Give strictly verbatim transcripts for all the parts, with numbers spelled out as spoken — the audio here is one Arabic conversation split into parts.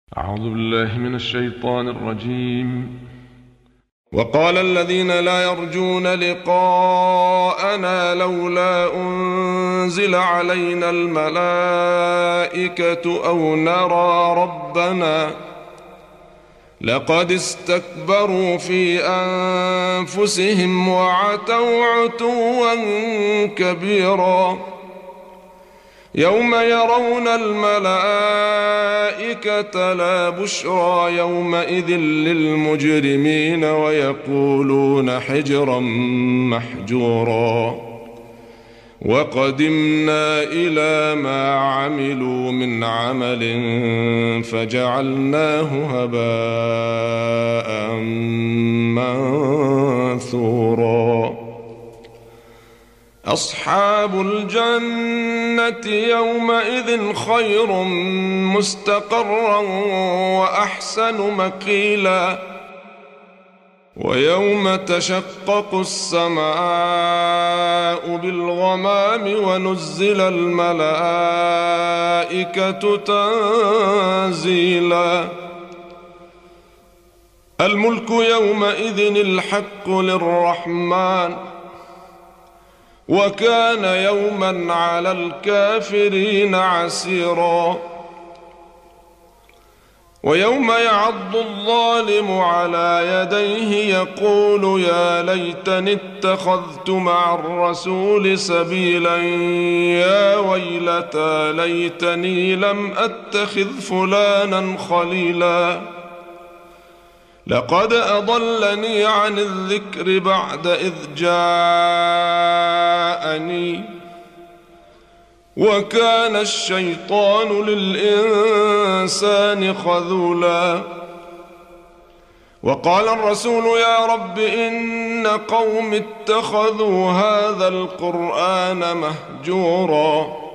أعوذ بالله من الشيطان الرجيم. وقال الذين لا يرجون لقاءنا لولا أنزل علينا الملائكة أو نرى ربنا لقد استكبروا في أنفسهم وعتوا عتوا كبيرا يوم يرون الملائكة لا بشرى يومئذ للمجرمين ويقولون حجرا محجورا وقدمنا إلى ما عملوا من عمل فجعلناه هباء منثورا أصحاب الجنة يومئذ خير مستقرا وأحسن مقيلا ويوم تشقق السماء بالغمام ونزل الملائكة تنزيلا الملك يومئذ الحق للرحمن وكان يوما على الكافرين عسيرا ويوم يعض الظالم على يديه يقول يا ليتني اتخذت مع الرسول سبيلا يا ويلتى ليتني لم أتخذ فلانا خليلا لقد أضلني عن الذكر بعد إذ جاءني وكان الشيطان للإنسان خذولا وقال الرسول يا رب إن قوم اتخذوا هذا القرآن مهجورا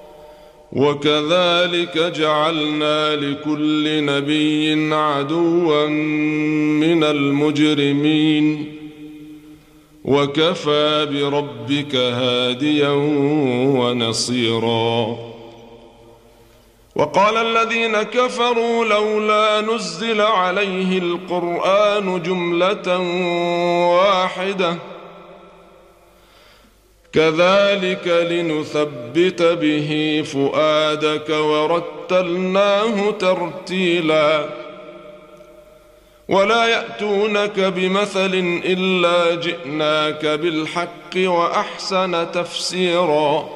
وكذلك جعلنا لكل نبي عدوا من المجرمين وكفى بربك هاديا ونصيرا وقال الذين كفروا لولا نزل عليه القرآن جملة واحدة كذلك لنثبت به فؤادك ورتلناه ترتيلا ولا يأتونك بمثل إلا جئناك بالحق وأحسن تفسيرا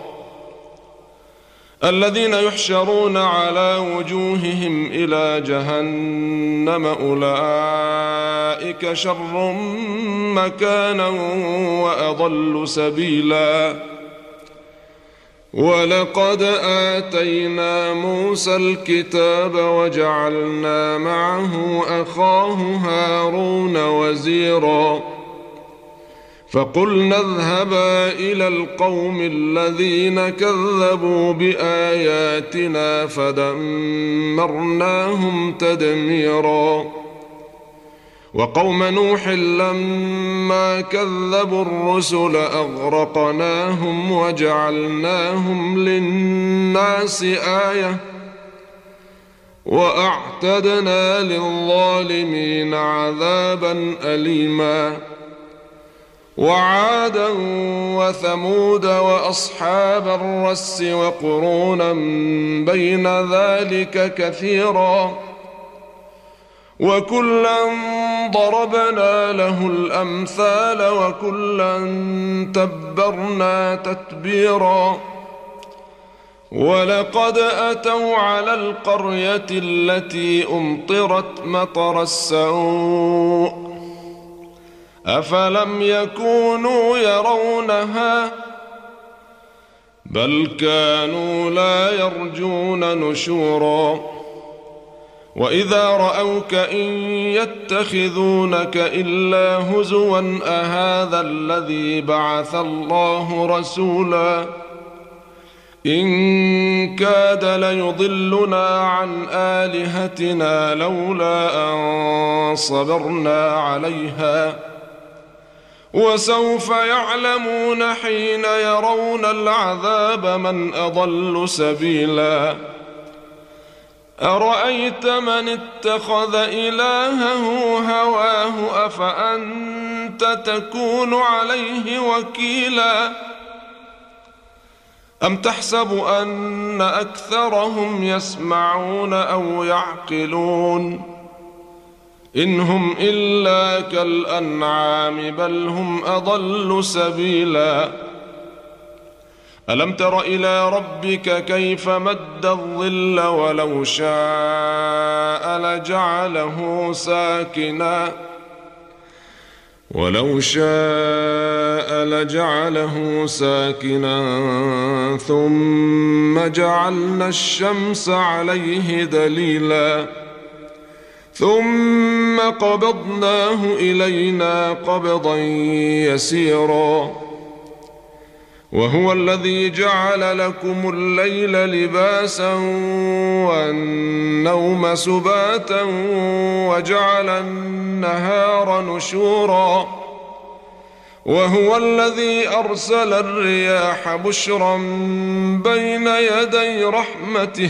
الذين يحشرون على وجوههم إلى جهنم أولئك شر مكانا وأضل سبيلا ولقد آتينا موسى الكتاب وجعلنا معه أخاه هارون وزيرا فقلنا اذهبا إلى القوم الذين كذبوا بآياتنا فدمرناهم تدميرا وقوم نوح لما كذبوا الرسل أغرقناهم وجعلناهم للناس آية وأعتدنا للظالمين عذابا أليما وعادا وثمود وأصحاب الرس وقرونا بين ذلك كثيرا وكلا ضربنا له الأمثال وكلا تبرنا تتبيرا ولقد أتوا على القرية التي أمطرت مطر السوء أفلم يكونوا يرونها بل كانوا لا يرجون نشورا وإذا رأوك إن يتخذونك إلا هزوا أهذا الذي بعث الله رسولا إن كاد ليضلنا عن آلهتنا لولا أن صبرنا عليها وسوف يعلمون حين يرون العذاب من أضل سبيلا أرأيت من اتخذ إلهه هواه أفأنت تكون عليه وكيلا أم تحسب أن أكثرهم يسمعون أو يعقلون إن هم إلا كالأنعام بل هم أضل سبيلا ألم تر إلى ربك كيف مد الظل ولو شاء لجعله ساكنا ولو شاء لجعله ساكنا ثم جعلنا الشمس عليه دليلا ثم قبضناه إلينا قبضا يسيرا وهو الذي جعل لكم الليل لباسا والنوم سباتا وجعل النهار نشورا وهو الذي أرسل الرياح بشرا بين يدي رحمته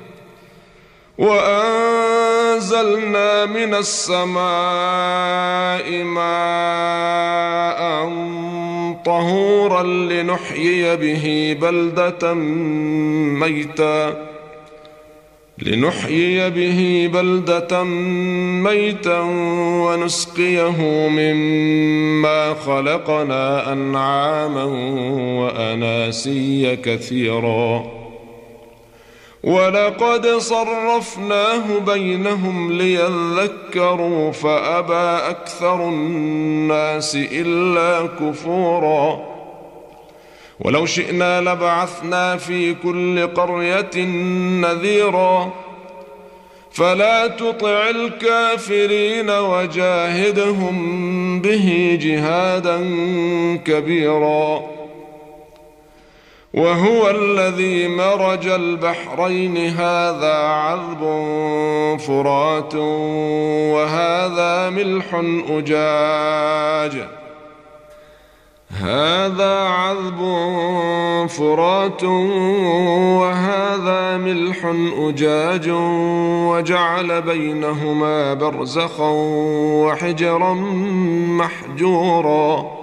وأنزلنا من السماء ماء طهورا لنحيي به بلدة ميتا لنحيي به بلدة ميتا ونسقيه مما خلقنا أنعاما وأناسيا كثيرا ولقد صرفناه بينهم ليذكروا فأبى أكثر الناس إلا كفورا ولو شئنا لبعثنا في كل قرية نذيرا فلا تطع الكافرين وجاهدهم به جهادا كبيرا وهو الذي مرج البحرين هذا عذب فرات وهذا ملح أجاج هذا عذب فرات وهذا ملح أجاج وجعل بينهما برزخا وحجرا محجورا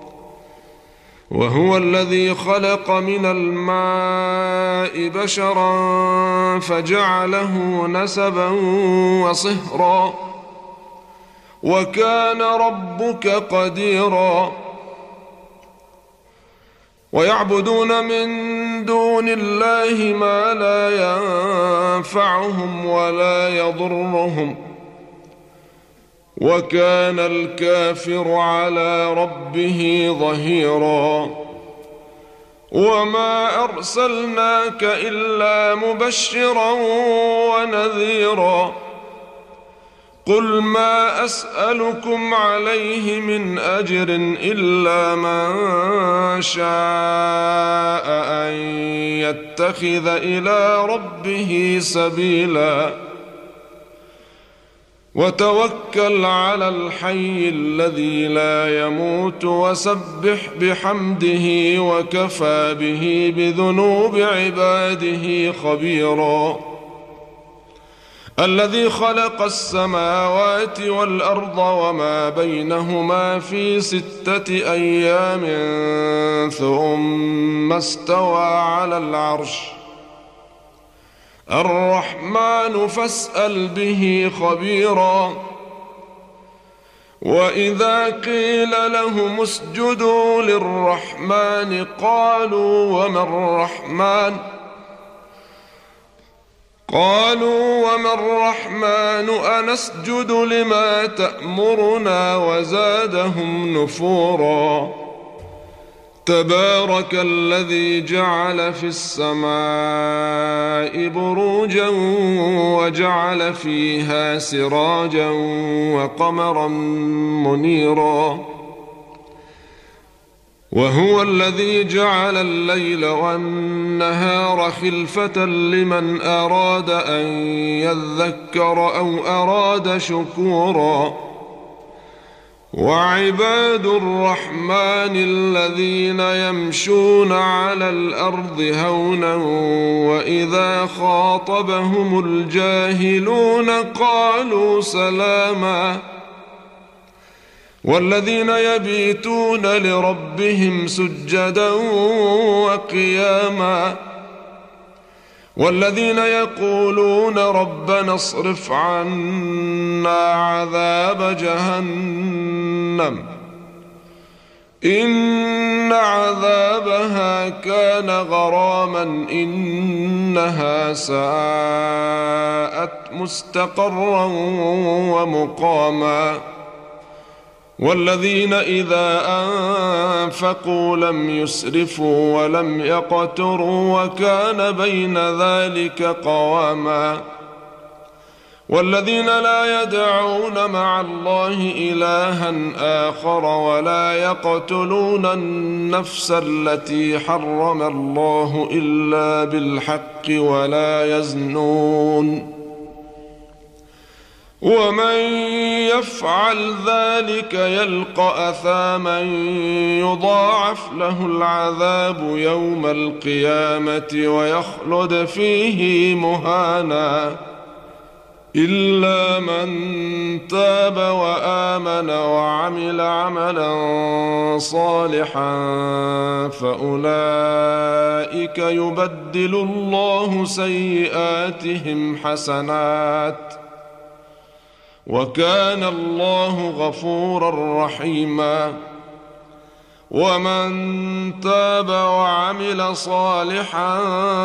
وهو الذي خلق من الماء بشرا فجعله نسبا وصهرا وكان ربك قديرا ويعبدون من دون الله ما لا ينفعهم ولا يضرهم وكان الكافر على ربه ظهيرا وما أرسلناك إلا مبشرا ونذيرا قل ما أسألكم عليه من أجر إلا من شاء أن يتخذ إلى ربه سبيلا وتوكل على الحي الذي لا يموت وسبح بحمده وكفى به بذنوب عباده خبيرا الذي خلق السماوات والأرض وما بينهما في ستة أيام ثم استوى على العرش الرحمن فاسأل به خبيرا وإذا قيل لهم اسجدوا للرحمن قالوا وما الرحمن قالوا وما الرحمن أنسجد لما تأمرنا وزادهم نفورا تبارك الذي جعل في السماء بروجا وجعل فيها سراجا وقمرا منيرا وهو الذي جعل الليل والنهار خلفة لمن أراد أن يذكر أو أراد شكورا وعباد الرحمن الذين يمشون على الأرض هونا وإذا خاطبهم الجاهلون قالوا سلاما والذين يبيتون لربهم سجدا وقياما والذين يقولون ربنا اصرف عنا عذاب جهنم إن عذابها كان غراما إنها ساءت مستقرا ومقاما والذين إذا أنفقوا لم يسرفوا ولم يقتروا وكان بين ذلك قواما والذين لا يدعون مع الله إلها آخر ولا يقتلون النفس التي حرم الله إلا بالحق ولا يزنون ومن يفعل ذلك يلقى أثاما يضاعف له العذاب يوم القيامة ويخلد فيه مهانا إلا من تاب وآمن وعمل عملا صالحا فأولئك يبدل الله سيئاتهم حسنات وكان الله غفورا رحيما ومن تاب وعمل صالحا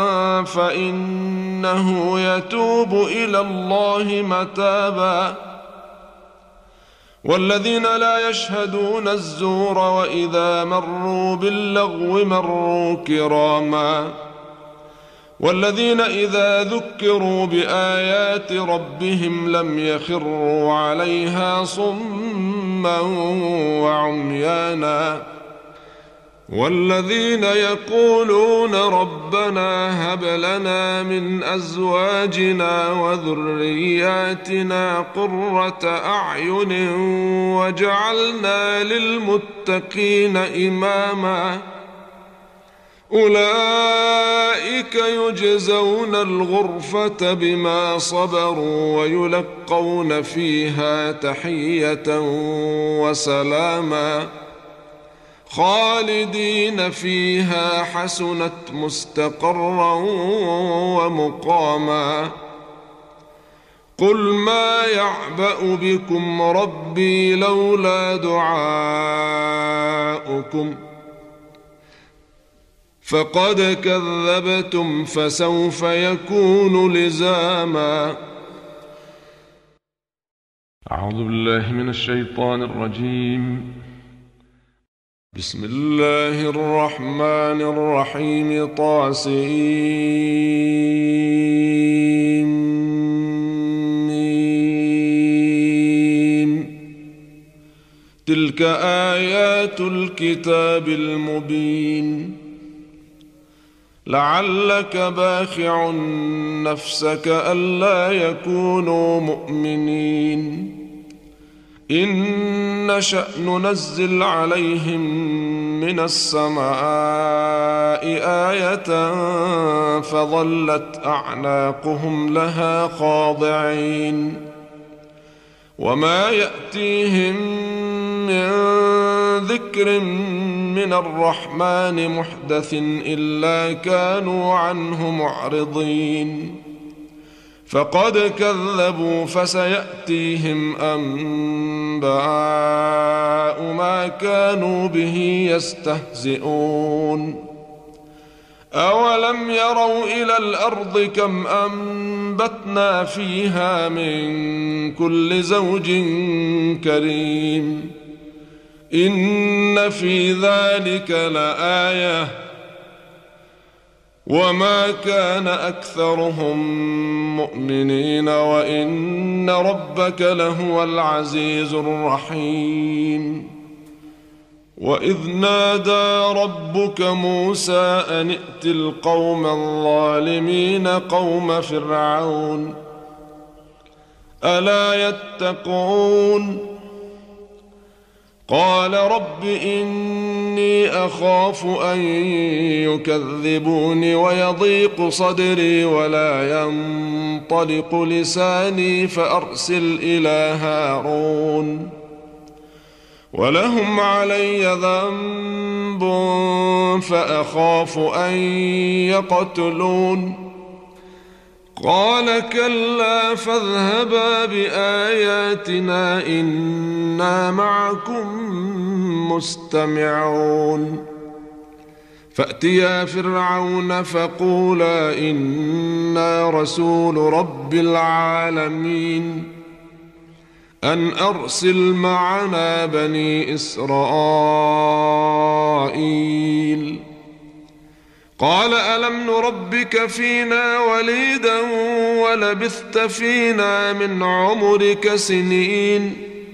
فإنه يتوب إلى الله متابا والذين لا يشهدون الزور وإذا مروا باللغو مروا كراما والذين إذا ذكروا بآيات ربهم لم يخروا عليها صما وعميانا والذين يقولون ربنا هب لنا من أزواجنا وذرياتنا قرة أعين واجعلنا للمتقين إماما أولئك يجزون الغرفة بما صبروا ويلقون فيها تحية وسلاما خالدين فيها حسنت مستقرا ومقاما قل ما يعبأ بكم ربي لولا دعاؤكم فقد كذبتم فسوف يكون لزاما. أعوذ بالله من الشيطان الرجيم. بسم الله الرحمن الرحيم. طاسين. تلك آيات الكتاب المبين لعلك باخع نفسك ألا يكونوا مؤمنين إن نشأ ننزل عليهم من السماء آية فظلت أعناقهم لها خاضعين وما يأتيهم من ذكر من الرحمن محدث إلا كانوا عنه معرضين فقد كذبوا فسيأتيهم أنباء ما كانوا به يستهزئون أولم يروا إلى الأرض كم أنبتنا فيها من كل زوج كريم إن في ذلك لآية وما كان أكثرهم مؤمنين وإن ربك لهو العزيز الرحيم وإذ نادى ربك موسى أن ائت القوم الظالمين قوم فرعون ألا يتقون قال رب إني أخاف أن يكذبوني ويضيق صدري ولا ينطلق لساني فأرسل إلى هارون ولهم علي ذنب فأخاف أن يقتلون قال كلا فاذهبا بآياتنا إنا معكم مستمعون فأتيا فرعون فقولا إنا رسول رب العالمين أن أرسل معنا بني إسرائيل قال ألم نربك فينا وليدا ولبثت فينا من عمرك سنين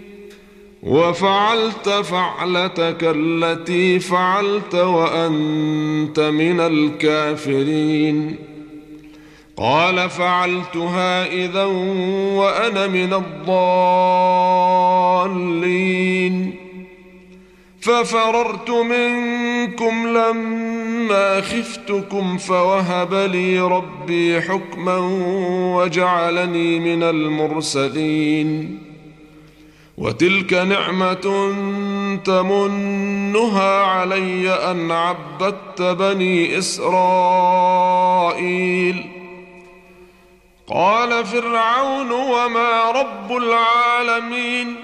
وفعلت فعلتك التي فعلت وأنت من الكافرين قال فعلتها إذا وأنا من الضالين ففررت منكم لما خفتكم فوهب لي ربي حكما وجعلني من المرسلين وتلك نعمة تمنها علي أن عبدت بني إسرائيل قال فرعون وما رب العالمين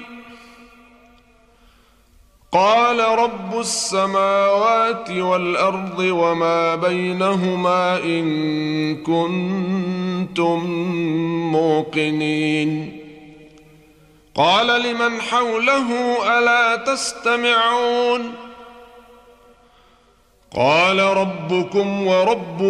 قال رب السماوات والأرض وما بينهما إن كنتم موقنين قال لمن حوله ألا تستمعون قال ربكم ورب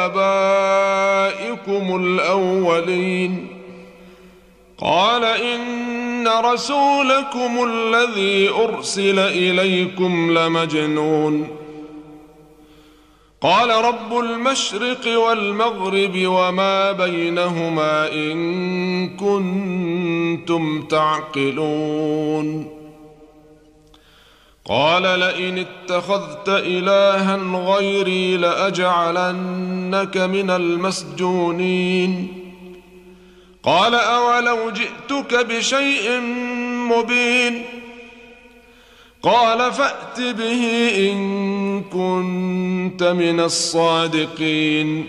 آبائكم الأولين قال إن رسولكم الذي أرسل إليكم لمجنون قال رب المشرق والمغرب وما بينهما إن كنتم تعقلون قال لئن اتخذت إلها غيري لأجعلنك من المسجونين قال أولو جئتك بشيء مبين قال فأت به إن كنت من الصادقين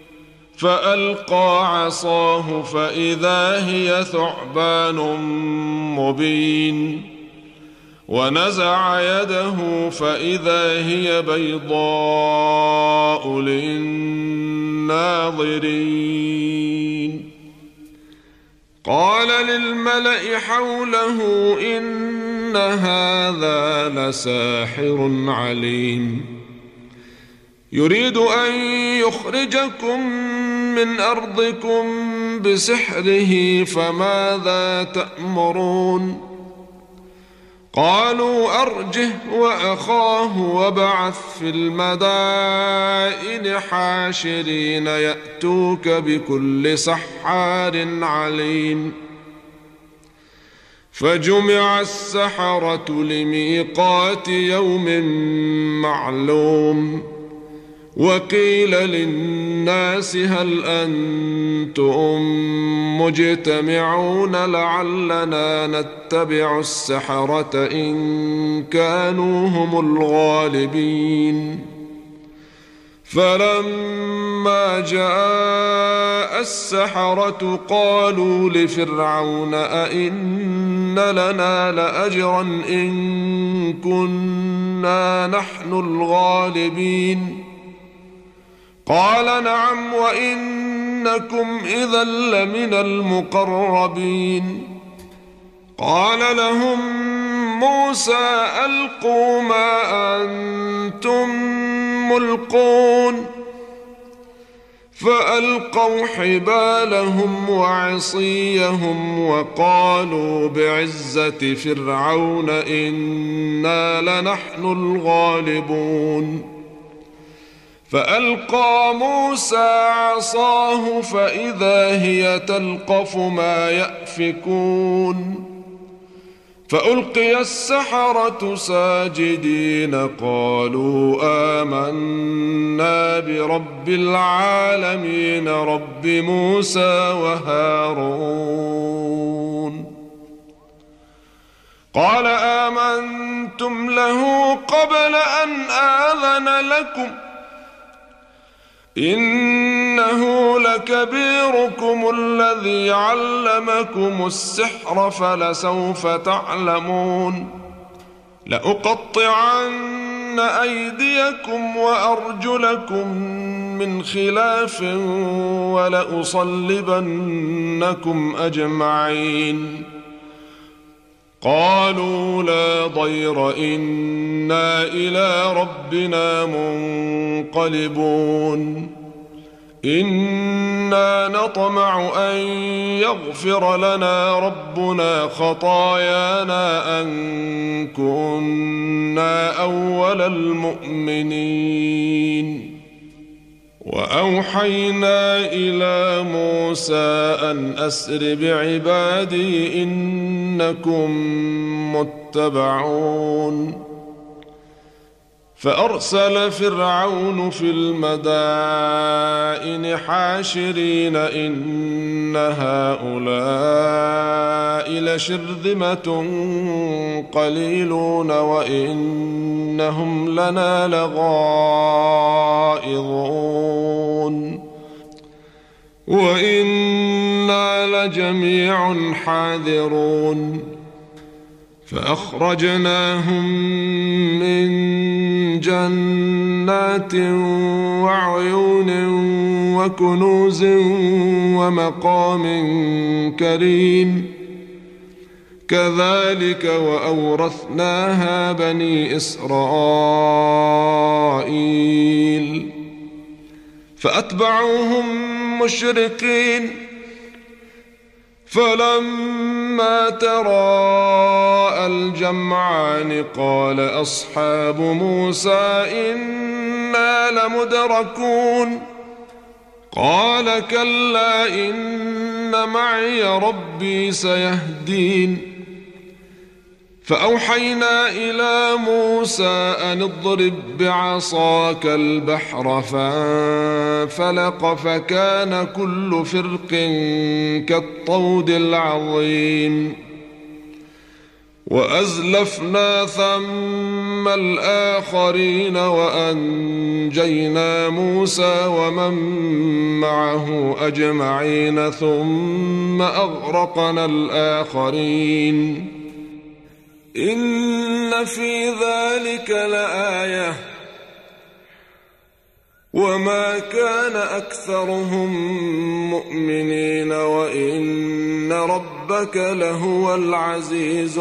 فألقى عصاه فإذا هي ثعبان مبين ونزع يده فإذا هي بيضاء للناظرين قال للملأ حوله إن هذا لساحر عليم يريد أن يخرجكم من أرضكم بسحره فماذا تأمرون قالوا أرجه وأخاه وابعث في المدائن حاشرين يأتوك بكل سحار عليم فجمع السحرة لميقات يوم معلوم وقيل للناس هل أنتم مجتمعون لعلنا نتبع السحرة إن كانوا هم الغالبين فلما جاء السحرة قالوا لفرعون أئن لنا لأجرا إن كنا نحن الغالبين قال نعم وإنكم إذا لمن المقربين قال لهم موسى ألقوا ما أنتم ملقون فألقوا حبالهم وعصيهم وقالوا بعزة فرعون إنا لنحن الغالبون فألقى موسى عصاه فإذا هي تلقف ما يأفكون فألقي السحرة ساجدين قالوا آمنا برب العالمين رب موسى وهارون. قال آمنتم له قبل أن آذن لكم إنه لكبيركم الذي علمكم السحر فلسوف تعلمون لأقطعن أيديكم وأرجلكم من خلاف ولأصلبنكم أجمعين. قالوا لا ضير إنا إلى ربنا منقلبون إنا نطمع أن يغفر لنا ربنا خطايانا أن كنا أول المؤمنين. وأوحينا إلى موسى أن أسر بعبادي إنكم متبعون. فأرسل فرعون في المدائن حاشرين إن هؤلاء لشرذمة قليلون وإنهم لنا لغائظون وإنا لجميع حاذرون. فأخرجناهم من جنات وعيون وكنوز ومقام كريم كذلك وأورثناها بني إسرائيل. فأتبعوهم مشرقين فلما تراءى الجمعان قال أصحاب موسى إنا لمدركون قال كلا إن معي ربي سيهدين. فأوحينا إلى موسى أن اضرب بعصاك البحر فانفلق فكان كل فرق كالطود العظيم. وأزلفنا ثم الآخرين وأنجينا موسى ومن معه أجمعين ثم أغرقنا الآخرين. إن في ذلك لآية وما كان أكثرهم مؤمنين وإن ربك لهو العزيز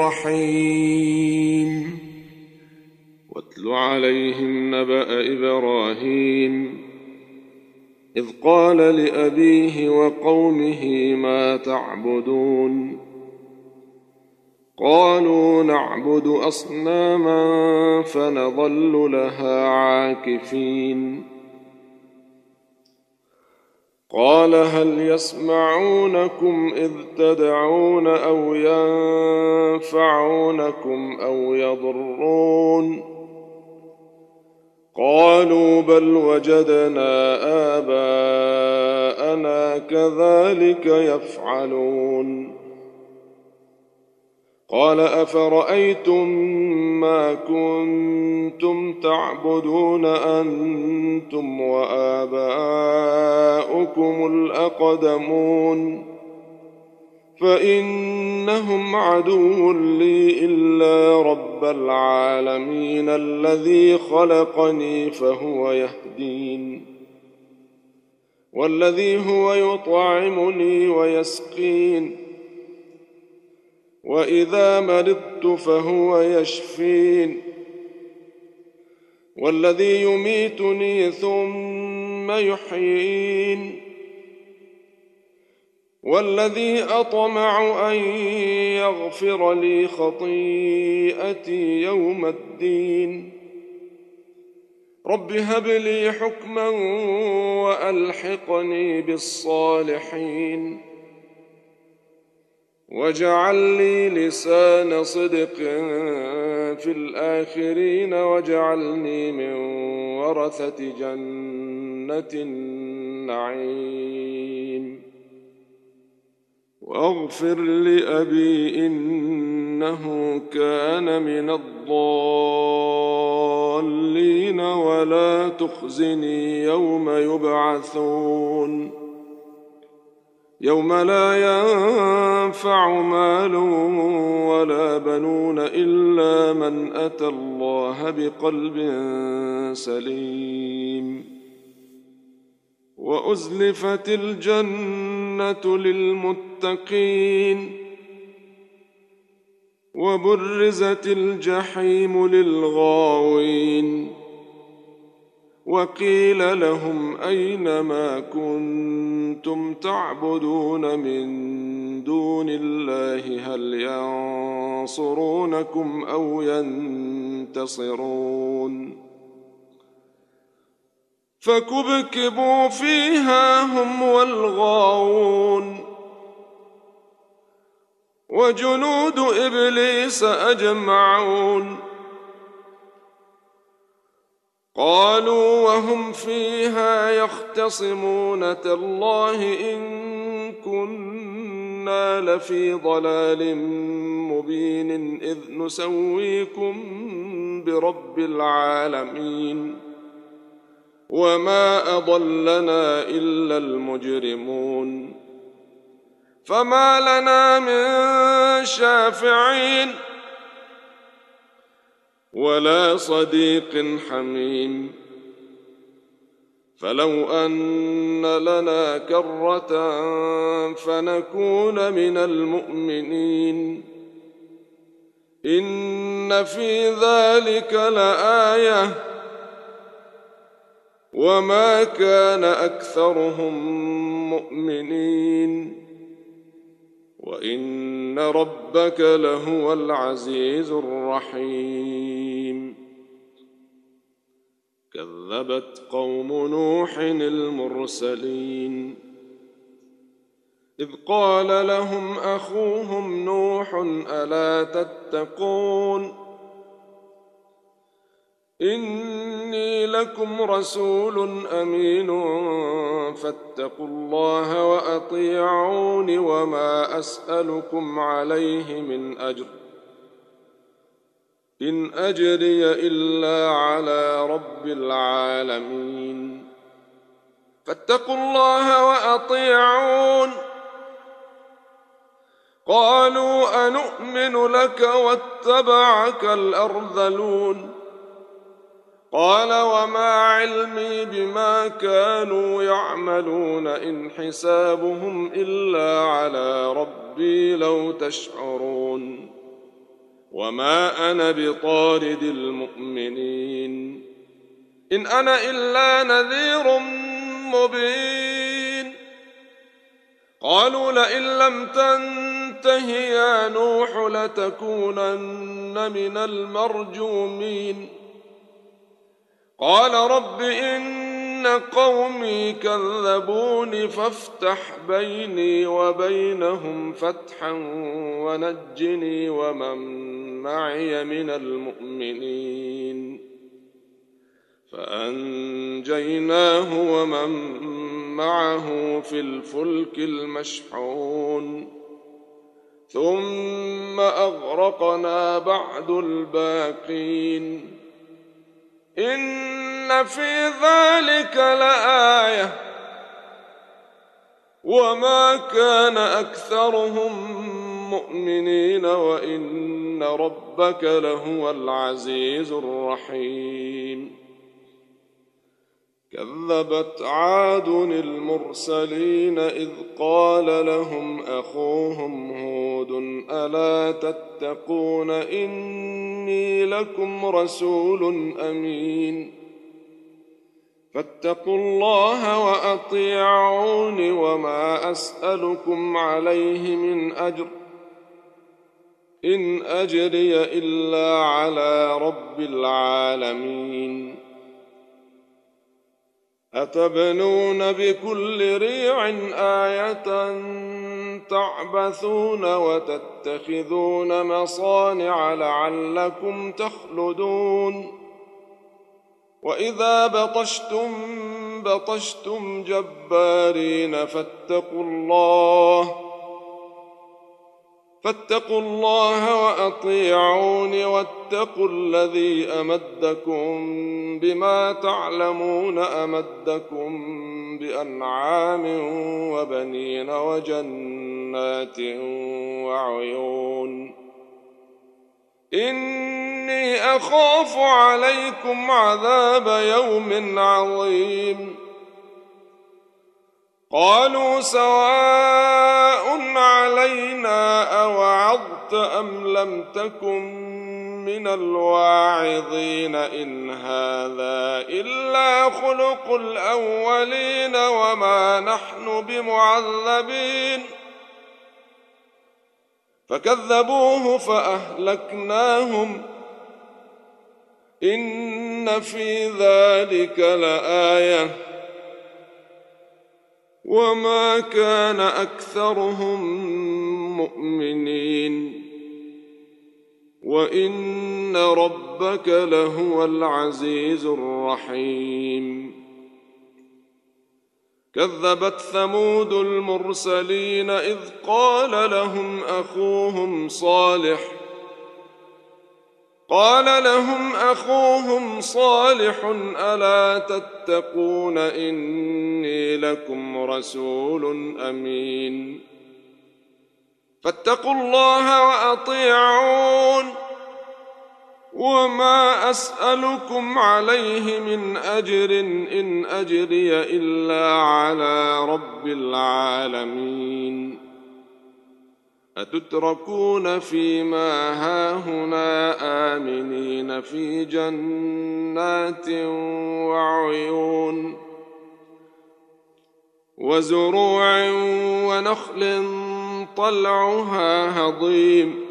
الرحيم. واتل عليهم نبأ إبراهيم إذ قال لأبيه وقومه ما تعبدون قالوا نعبد أصناما فنظل لها عاكفين. قال هل يسمعونكم إذ تدعون أو ينفعونكم أو يضرون قالوا بل وجدنا آباءنا كذلك يفعلون. قال أفرأيتم ما كنتم تعبدون أنتم وآباؤكم الأقدمون فإنهم عدو لي إلا رب العالمين الذي خلقني فهو يهدين والذي هو يطعمني ويسقين وإذا مرضت فهو يشفين والذي يميتني ثم يحيين والذي أطمع أن يغفر لي خطيئتي يوم الدين رب هب لي حكما وألحقني بالصالحين واجعل لي لسان صدق في الآخرين واجعلني من ورثة جنة النعيم. واغفر لأبي إنه كان من الضالين ولا تخزني يوم يبعثون يوم لا ينفع مال ولا بنون إلا من أتى الله بقلب سليم. وأزلفت الجنة للمتقين وبرزت الجحيم للغاوين وقيل لهم أين ما كنتم تعبدون من دون الله هل ينصرونكم أو ينتصرون فكبكبوا فيها هم والغاوون وجنود إبليس أجمعون قالوا وهم فيها يختصمون تالله إن كنا لفي ضلال مبين إذ نسويكم برب العالمين وما أضلنا إلا المجرمون فما لنا من شافعين ولا صديق حميم فلو أن لنا كرة فنكون من المؤمنين إن في ذلك لآية وما كان أكثرهم مؤمنين وإن ربك لهو العزيز الرحيم. كذبت قوم نوح المرسلين إذ قال لهم أخوهم نوح ألا تتقون إني لكم رسول أمين فاتقوا الله وأطيعون وما أسألكم عليه من أجر إن أجري إلا على رب العالمين فاتقوا الله وأطيعون قالوا أنؤمن لك واتبعك الأرذلون قال وما علمي بما كانوا يعملون إن حسابهم إلا على ربي لو تشعرون وما أنا بطارد المؤمنين إن أنا إلا نذير مبين قالوا لئن لم تنته يا نوح لتكونن من المرجومين قال رب إن قومي كذبوني فافتح بيني وبينهم فتحا ونجني ومن معي من المؤمنين فأنجيناه ومن معه في الفلك المشحون ثم أغرقنا بعد الباقين إن في ذلك لآية وما كان أكثرهم مؤمنين وإن ربك لهو العزيز الرحيم. كذبت عاد المرسلين إذ قال لهم أخوهم هود ألا تتقون إني لكم رسول أمين فاتقوا الله وأطيعون وما أسألكم عليه من أجر إن أجري إلا على رب العالمين أتبنون بكل ريع آية تعبثون وتتخذون مصانع لعلكم تخلدون وإذا بطشتم بطشتم جبارين فاتقوا الله فاتقوا الله وأطيعون واتقوا الذي أمدكم بما تعلمون أمدكم بأنعام وبنين وجنات وعيون إني أخاف عليكم عذاب يوم عظيم قالوا سواء علينا أوعظت أم لم تكن من الواعظين إن هذا إلا خلق الأولين وما نحن بمعذبين فكذبوه فأهلكناهم إن في ذلك لآية وما كان أكثرهم مؤمنين وإن ربك لهو العزيز الرحيم كذبت ثمود المرسلين إذ قال لهم أخوهم صالح قال لهم أخوهم صالح ألا تتقون إني لكم رسول أمين فاتقوا الله وأطيعون وما أسألكم عليه من أجر إن أجري إلا على رب العالمين أتتركون فيما هاهنا آمنين في جنات وعيون وزروع ونخل طلعها هضيم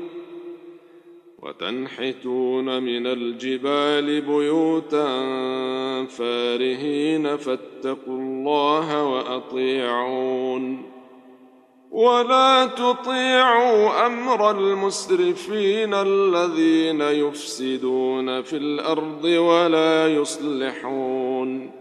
وتنحتون من الجبال بيوتا فارهين فاتقوا الله وأطيعون ولا تطيعوا أمر المسرفين الذين يفسدون في الأرض ولا يصلحون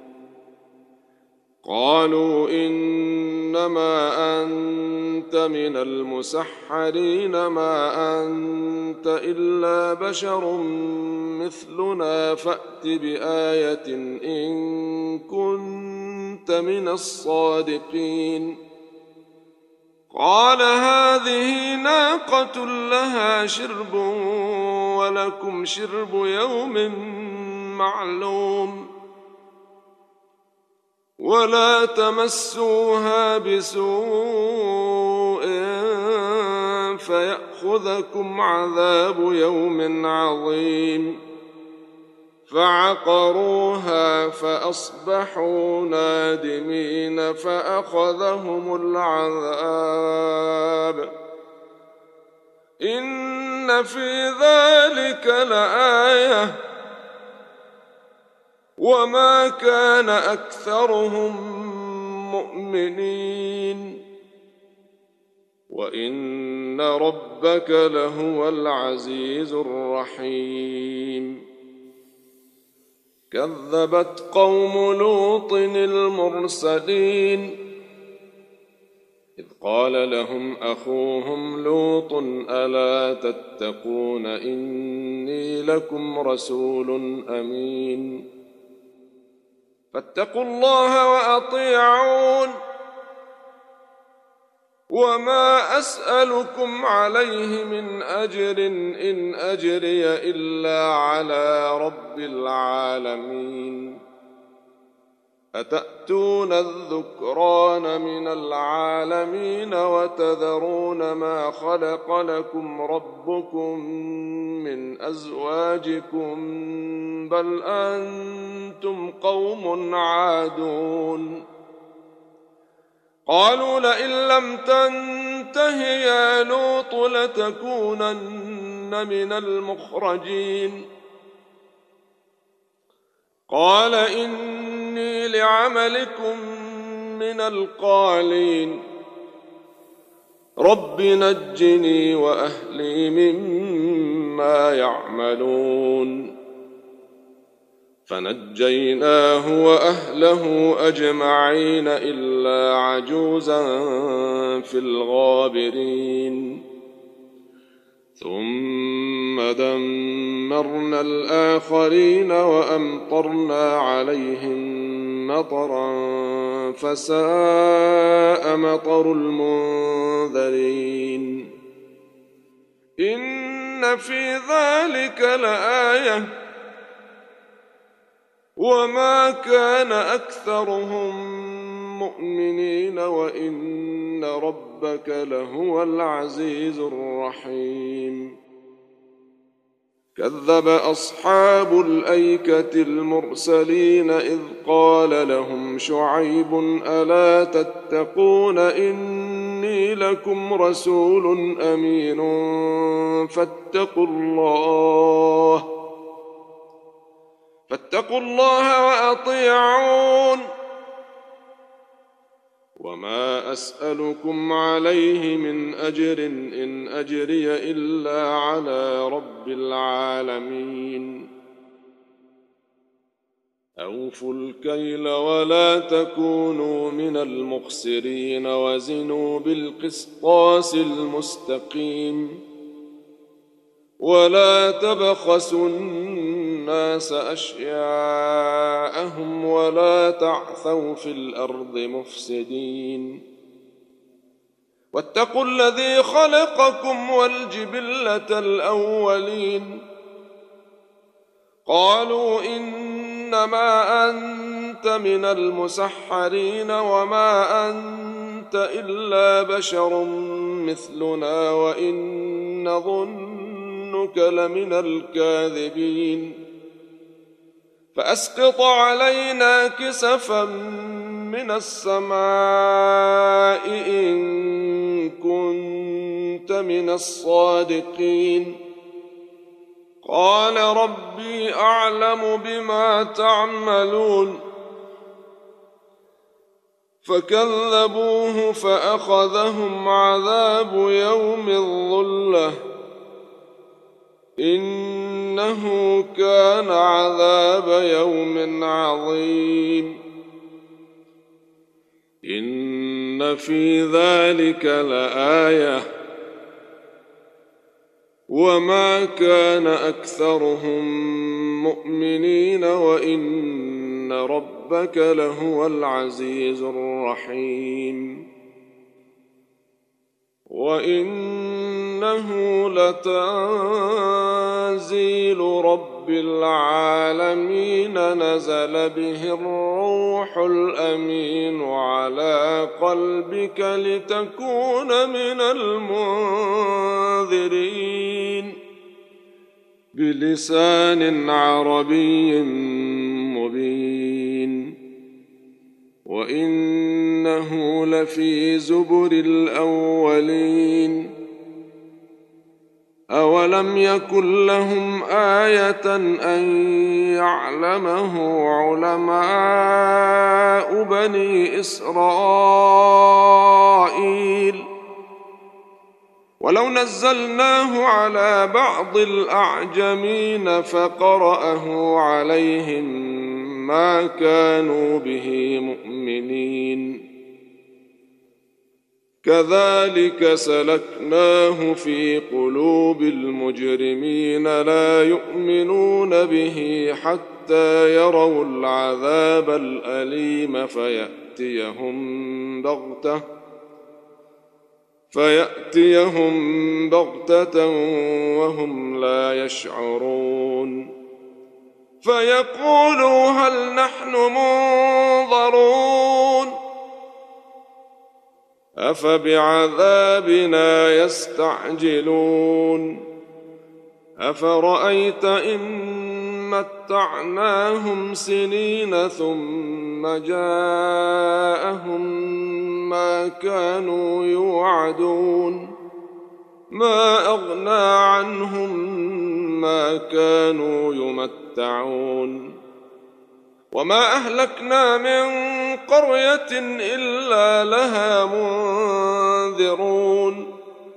قالوا إنما أنت من المسحرين ما أنت إلا بشر مثلنا فأت بآية إن كنت من الصادقين قال هذه ناقة لها شرب ولكم شرب يوم معلوم ولا تمسوها بسوء فيأخذكم عذاب يوم عظيم فعقروها فأصبحوا نادمين فأخذهم العذاب إن في ذلك لآية وما كان أكثرهم مؤمنين وإن ربك لهو العزيز الرحيم كذبت قوم لوط المرسلين إذ قال لهم أخوهم لوط ألا تتقون إني لكم رسول أمين فاتقوا الله وأطيعون وما أسألكم عليه من أجر إن أجري إلا على رب العالمين أتأتون الذكران من العالمين وتذرون ما خلق لكم ربكم من أزواجكم بل أنتم قوم عادون قالوا لئن لم تنته يا لوط لتكونن من المخرجين قال إن إني لعملكم من القالين رب نجني وأهلي مما يعملون فنجيناه وأهله أجمعين إلا عجوزا في الغابرين ثم دمرنا الآخرين وأمطرنا عليهم مطرا فساء مطر المنذرين إن في ذلك لآية وما كان أكثرهم مؤمنين وإن ربك لهو العزيز الرحيم كذب أصحاب الأيكة المرسلين إذ قال لهم شعيب ألا تتقون إني لكم رسول أمين فاتقوا الله فاتقوا الله وأطيعون وما أسألكم عليه من أجر إن أجري إلا على رب العالمين أوفوا الكيل ولا تكونوا من المخسرين وزنوا بالقسطاس المستقيم ولا تبخسوا الناس أشياءهم ولا تعثوا في الأرض مفسدين واتقوا الذي خلقكم والجبلة الأولين قالوا إنما أنت من المسحرين وما أنت إلا بشر مثلنا وإن نظنك لمن الكاذبين فأسقط علينا كسفا من السماء إن كنت من الصادقين قال ربي أعلم بما تعملون فكذبوه فأخذهم عذاب يوم الظلة إنه كان عذاب يوم عظيم إن في ذلك لآية وما كان أكثرهم مؤمنين وإن ربك لهو العزيز الرحيم وإنه لتنزيل رب العالمين نزل به الروح الأمين على قلبك لتكون من المنذرين بلسان عربي مبين وإنه لفي زبر الأولين أولم يكن لهم آية أن يعلمه علماء بني إسرائيل ولو نزلناه على بعض الأعجمين فقرأه عليهم ما كانوا به مؤمنين كذلك سلكناه في قلوب المجرمين لا يؤمنون به حتى يروا العذاب الأليم فيأتيهم بغتة فيأتيهم بغتة وهم لا يشعرون فيقولوا هل نحن منظرون أفبعذابنا يستعجلون أفرأيت إن متعناهم سنين ثم جاءهم ما كانوا يوعدون ما أغنى عنهم ما كانوا يمتعون وما أهلكنا من قرية إلا لها منذرون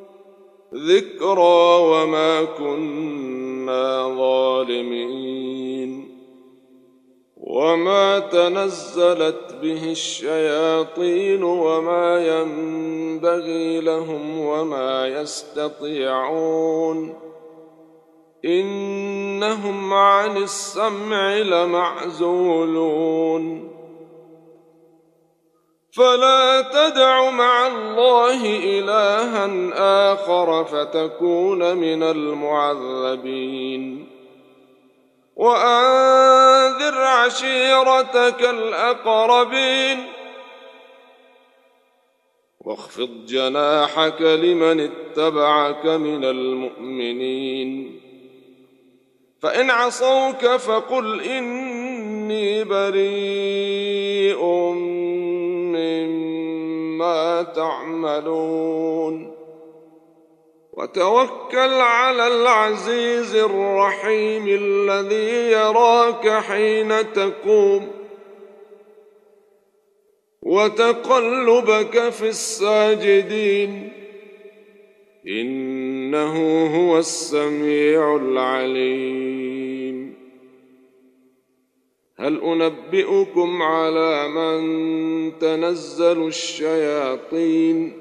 ذكرى وما كنا ظالمين وما تنزلت به الشياطين وما ينبغي لهم وما يستطيعون إنهم عن السمع لمعزولون فلا تدع مع الله إلها آخر فتكون من المعذبين وأنذر عشيرتك الأقربين واخفض جناحك لمن اتبعك من المؤمنين فإن عصوك فقل إني بريء مما تعملون وتوكل على العزيز الرحيم الذي يراك حين تقوم وتقلبك في الساجدين إنه هو السميع العليم هل أنبئكم على من تنزل الشياطين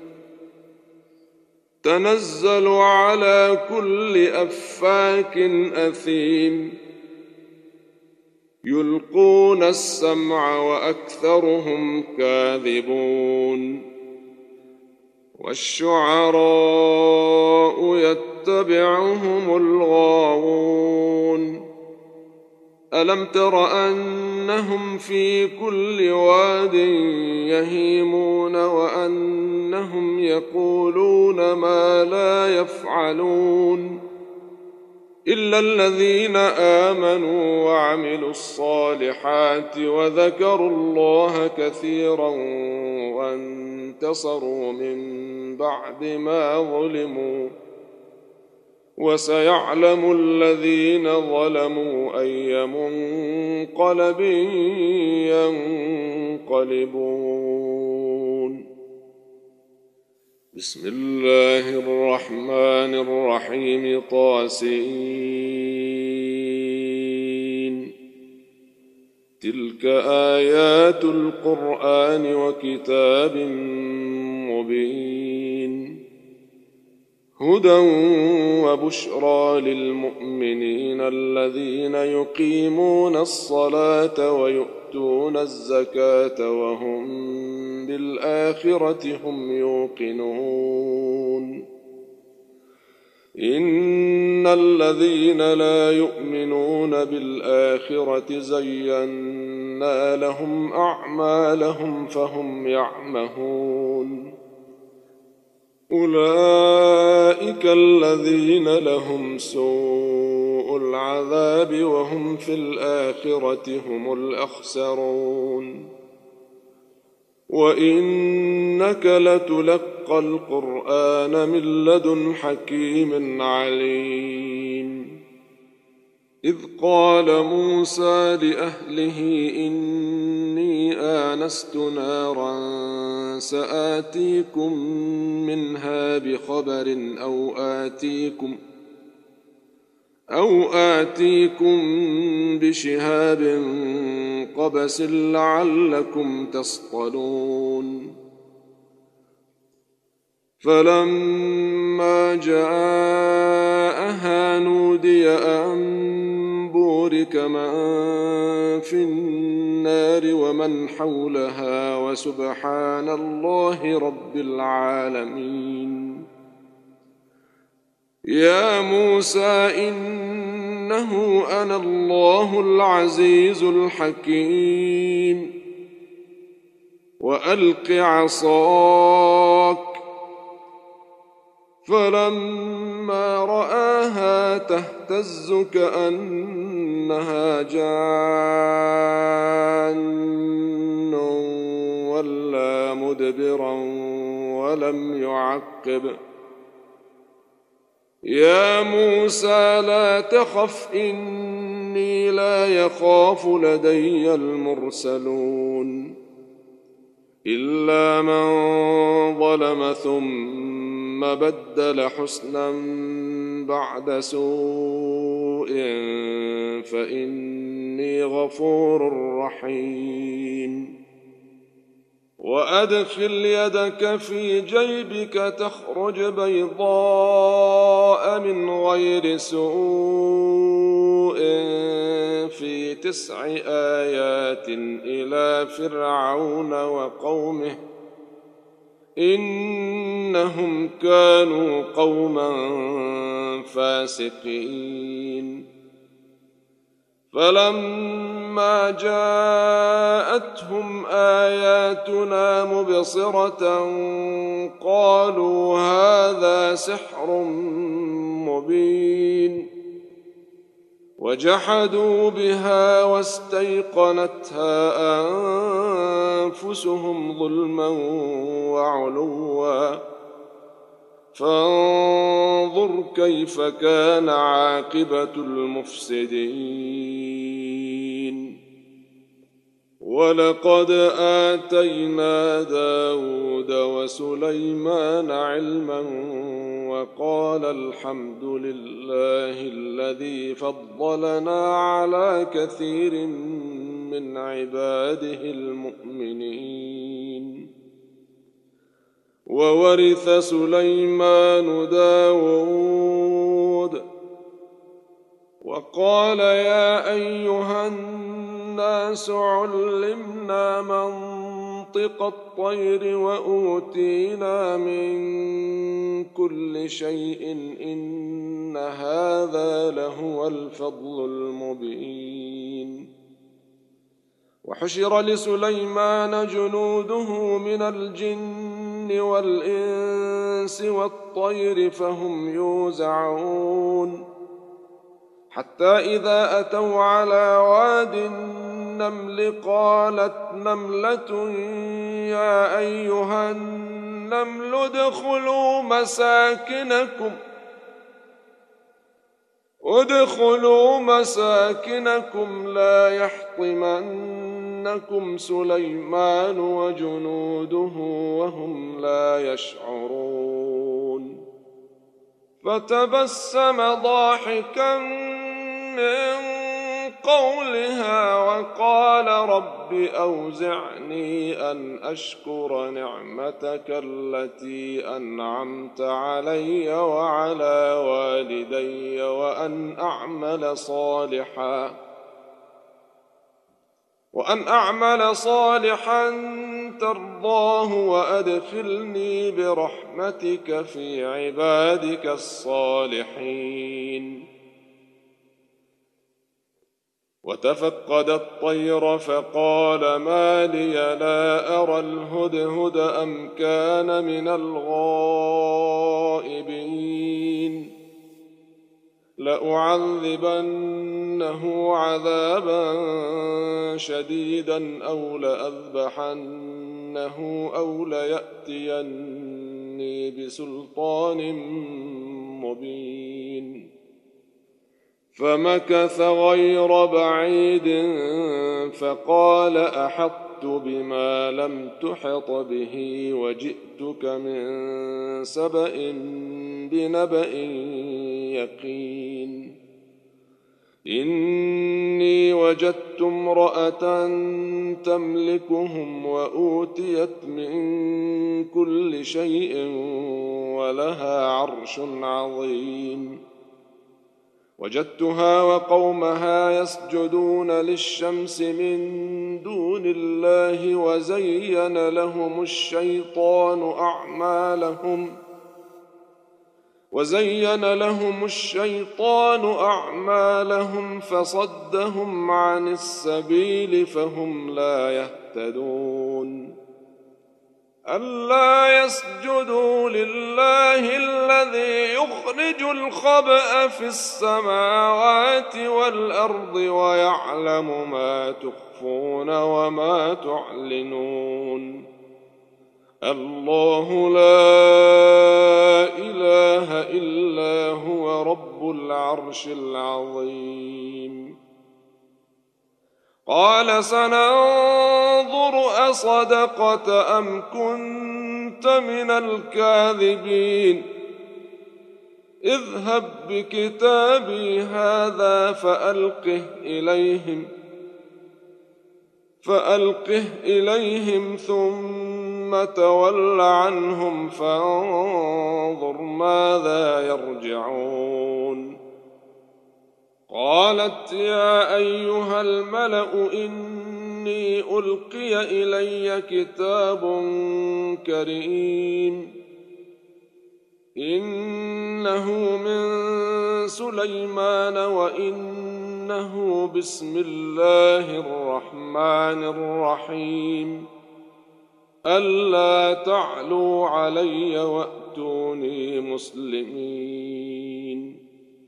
تنزل على كل أفاك أثيم يلقون السمع وأكثرهم كاذبون والشعراء يتبعهم الغاوون ألم تر أنهم في كل واد يهيمون وأنهم يقولون ما لا يفعلون إلا الذين آمنوا وعملوا الصالحات وذكروا الله كثيرا وانتصروا من بعد ما ظلموا وسيعلم الذين ظلموا أي منقلب ينقلبون بسم الله الرحمن الرحيم طاسين تلك آيات القرآن وكتاب مبين هدى وبشرى للمؤمنين الذين يقيمون الصلاة ويؤتون الزكاة وهم بالآخرة هم يوقنون إن الذين لا يؤمنون بالآخرة زينا لهم أعمالهم فهم يعمهون أولئك الذين لهم سوء العذاب وهم في الآخرة هم الأخسرون وإنك لتلقى القرآن من لدن حكيم عليم إذ قال موسى لأهله إني آنست نارا سآتيكم منها بخبر أو آتيكم أو آتيكم بشهاب قبس لعلكم تصطلون فلما جاءها نودي أن بورك من في النار ومن حولها وسبحان الله رب العالمين يا موسى إنه أنا الله العزيز الحكيم وألق عصاك فلما رآها تهتز كأنها جان ولا مدبرا ولم يعقب يا موسى لا تخف إني لا يخاف لدي المرسلون إلا من ظلم ثم بدل حسنا بعد سوء فإني غفور رحيم وأدخل يدك في جيبك تخرج بيضاء من غير سوء في تسع آيات إلى فرعون وقومه إنهم كانوا قوما فاسقين فلما جاءتهم آياتنا مبصرة قالوا هذا سحر مبين وجحدوا بها واستيقنتها أنفسهم ظلما وعلوا فانظر كيف كان عاقبة المفسدين ولقد آتينا داود وسليمان علما وقال الحمد لله الذي فضلنا على كثير من عباده المؤمنين وورث سليمان داود وقال يا أيها الناس علمنا منطق الطير وأوتينا من كل شيء إن هذا لهو الفضل المبين وحشر لسليمان جنوده من الجن والإنس والطير فهم يوزعون حتى إذا أتوا على واد النمل قالت نملة يا أيها النمل ادخلوا مساكنكم ادخلوا مساكنكم لا يحطمنكم سليمان وجنوده وهم لا يشعرون فتبسم ضاحكا من قولها وقال رب أوزعني أن أشكر نعمتك التي أنعمت علي وعلى والدي وأن أعمل صالحا وأن أعمل صالحا ترضاه وأدخلني برحمتك في عبادك الصالحين وتفقد الطير فقال ما لي لا أرى الهدهد أم كان من الغائبين لأعذبنه عذابا شديدا أو لأذبحنه أو ليأتيني بسلطان مبين فمكث غير بعيد فقال أحطت بما لم تحط به وجئتك من سبأ بنبأ يقين إني وجدت امرأة تملكهم وأوتيت من كل شيء ولها عرش عظيم وجدتها وقومها يسجدون للشمس من دون الله وزين لهم الشيطان أعمالهم وزين لهم الشيطان أعمالهم فصدهم عن السبيل فهم لا يهتدون ألا يسجدوا لله الذي يخرج الخبأ في السماوات والأرض ويعلم ما تخفون وما تعلنون الله لا إله إلا هو رب العرش العظيم. قال سننظر أصدقت أم كنت من الكاذبين اذهب بكتابي هذا فألقه إليهم فألقه إليهم ثم تول عنهم فانظر ماذا يرجعون. قالت يا أيها الملأ إني ألقي إلي كتاب كريم إنه من سليمان وإنه بسم الله الرحمن الرحيم ألا تعلوا علي وأتوني مسلمين.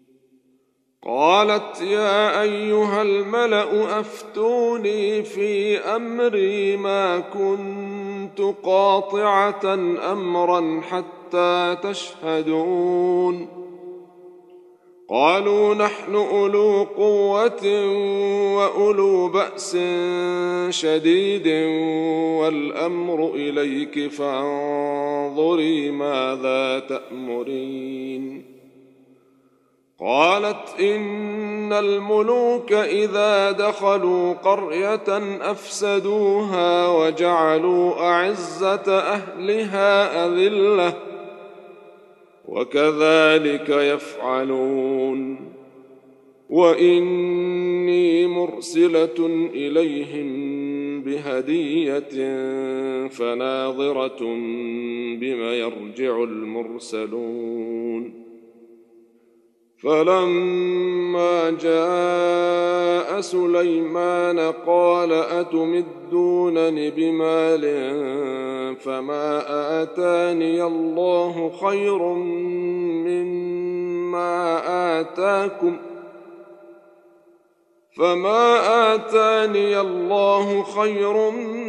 قالت يا أيها الملأ أفتوني في أمري ما كنت قاطعة أمرا حتى تشهدون. قالوا نحن أولو قوة وأولو بأس شديد والأمر إليك فانظري ماذا تأمرين. قالت إن الملوك إذا دخلوا قرية أفسدوها وجعلوا أعزة أهلها أذلة وكذلك يفعلون وإني مرسلة إليهم بهدية فناظرة بما يرجع المرسلون. فلما جاء سليمان قال أتمدونني بمال فما آتاني الله خير مما آتاكم فما آتاني الله خير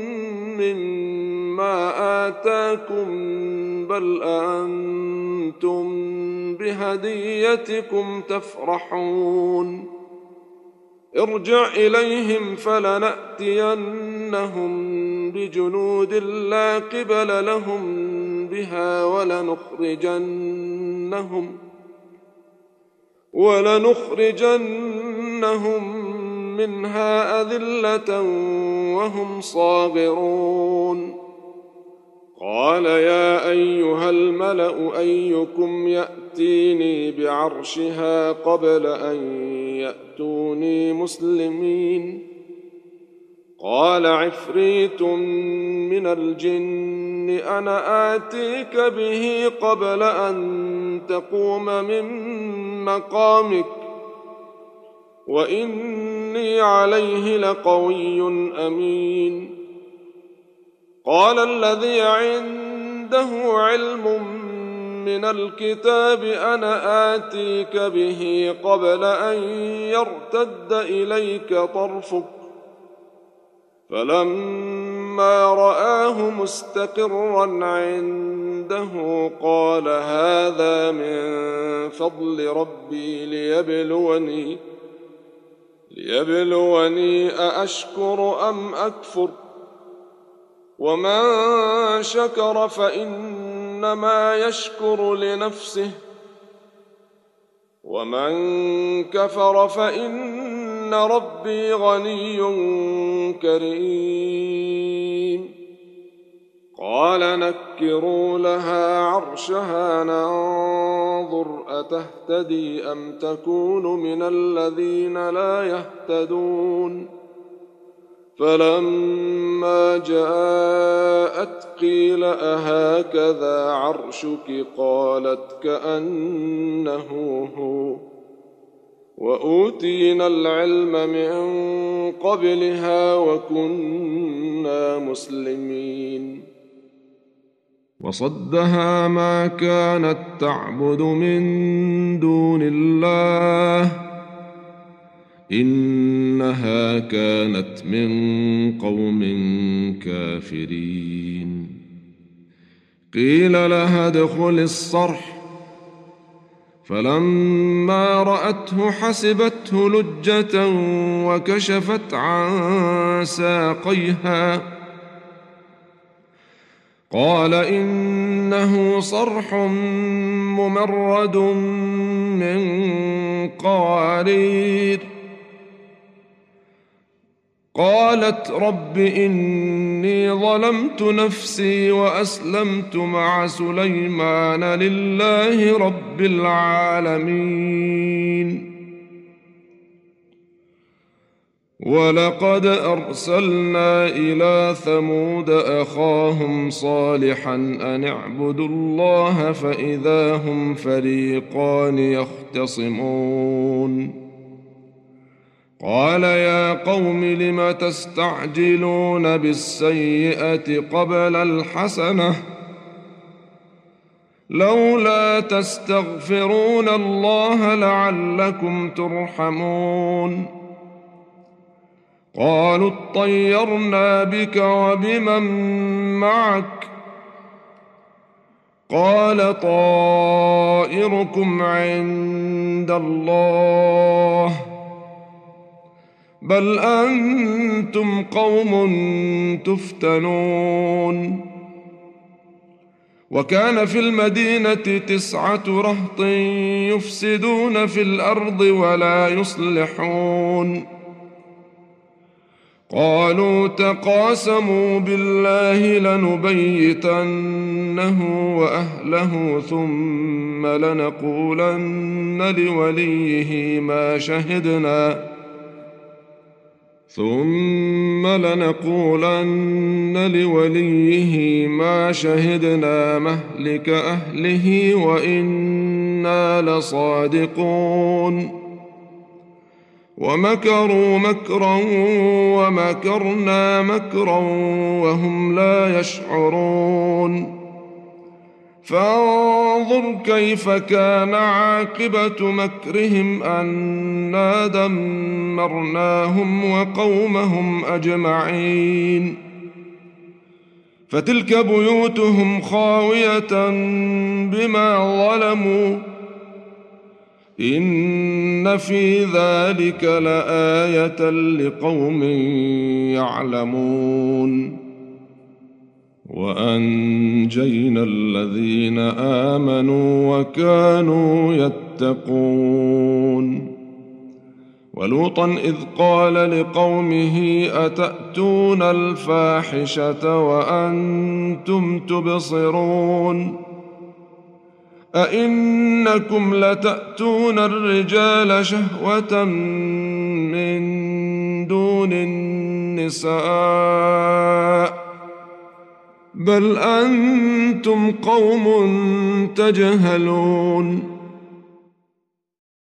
مما آتاكم بل أنتم بهديتكم تفرحون. ارجع إليهم فلنأتينهم بجنود لا قبل لهم بها ولنخرجنهم ولنخرجنهم منها أذلة وهم صاغرون. قال يا أيها الملأ أيكم يأتيني بعرشها قبل أن يأتوني مسلمين. قال عفريت من الجن أنا آتيك به قبل أن تقوم من مقامك وإني عليه لقوي أمين. قال الذي عنده علم من الكتاب أنا آتيك به قبل أن يرتد إليك طرفك فلما رآه مستقرا عنده قال هذا من فضل ربي ليبلوني ليبلوني أأشكر أم أكفر ومن شكر فإنما يشكر لنفسه ومن كفر فإن ربي غني كريم. قال نكروا لها عرشها ننظر أتهتدي أم تكون من الذين لا يهتدون. فلما جاءت قيل أهكذا عرشك قالت كأنه هو وأوتينا العلم من قبلها وكنا مسلمين. وصدها ما كانت تعبد من دون الله إنها كانت من قوم كافرين. قيل لها ادخل الصرح فلما رأته حسبته لجة وكشفت عن ساقيها قال إنه صرح ممرد من قوارير قالت رب إني ظلمت نفسي وأسلمت مع سليمان لله رب العالمين ولقد أرسلنا إلى ثمود أخاهم صالحا أن اعبدوا الله فإذا هم فريقان يختصمون قال يا قوم لم تستعجلون بالسيئة قبل الحسنة لولا تستغفرون الله لعلكم ترحمون قالوا اطيرنا بك وبمن معك قال طائركم عند الله بل أنتم قوم تفتنون وكان في المدينة تسعة رهط يفسدون في الأرض ولا يصلحون قالوا تقاسموا بالله لنبيتنه وأهله ثم لنقولن لوليه ما شهدنا ثم لنقولن لوليه ما شهدنا مهلك أهله وإنا لصادقون ومكروا مكرا ومكرنا مكرا وهم لا يشعرون فانظر كيف كان عاقبة مكرهم أنا دمرناهم وقومهم أجمعين فتلك بيوتهم خاوية بما ظلموا إن في ذلك لآية لقوم يعلمون وأنجينا الذين آمنوا وكانوا يتقون ولوطا إذ قال لقومه أتأتون الفاحشة وأنتم تبصرون أئنكم لتأتون الرجال شهوة من دون النساء بل أنتم قوم تجهلون